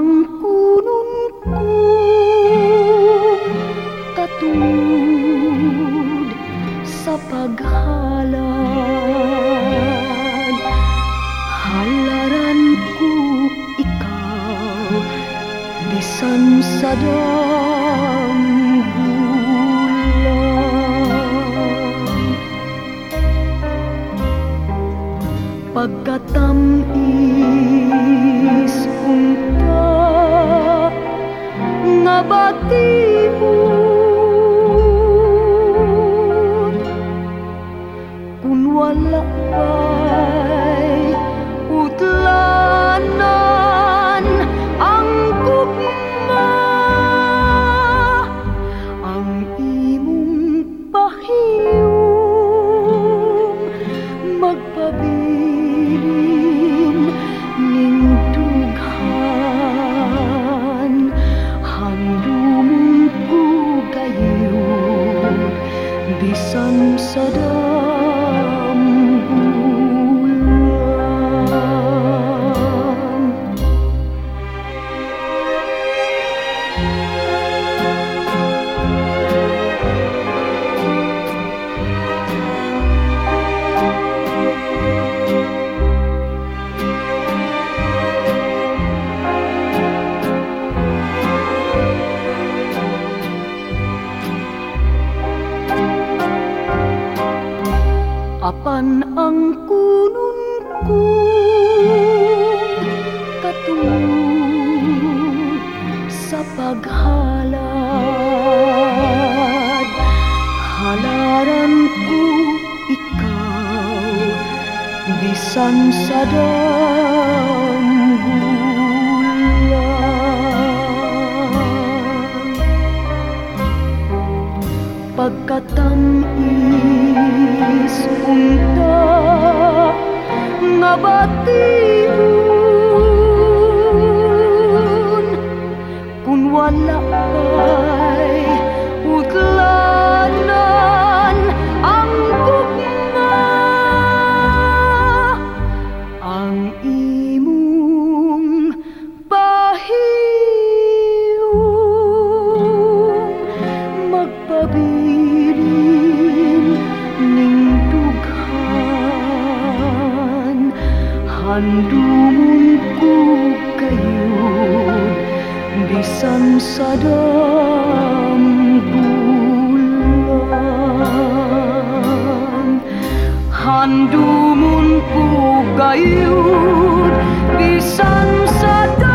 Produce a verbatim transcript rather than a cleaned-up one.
ang kunon ko katud sa paghalad. Halaran ko ikaw bisan sa dambulan. Pagkatamis unta nga batiun, kun wala pa'y utlanan ang gugma, ang imong pahiyong magpabilin ning dughan. Handumong ko gayon bisan sa dambulan. Apan ang kunon ko katud sa paghalad. Halaran ko ikaw bisan sa dambulan. Pagkatamis unta nga batiun, kun wala pa'y utlanan ang gugma, ang imong pahiyong magpabilin ning dughan. Handumon ko gayon bisan sa dambulan. Handumon ko gayon bisan sa dambulan.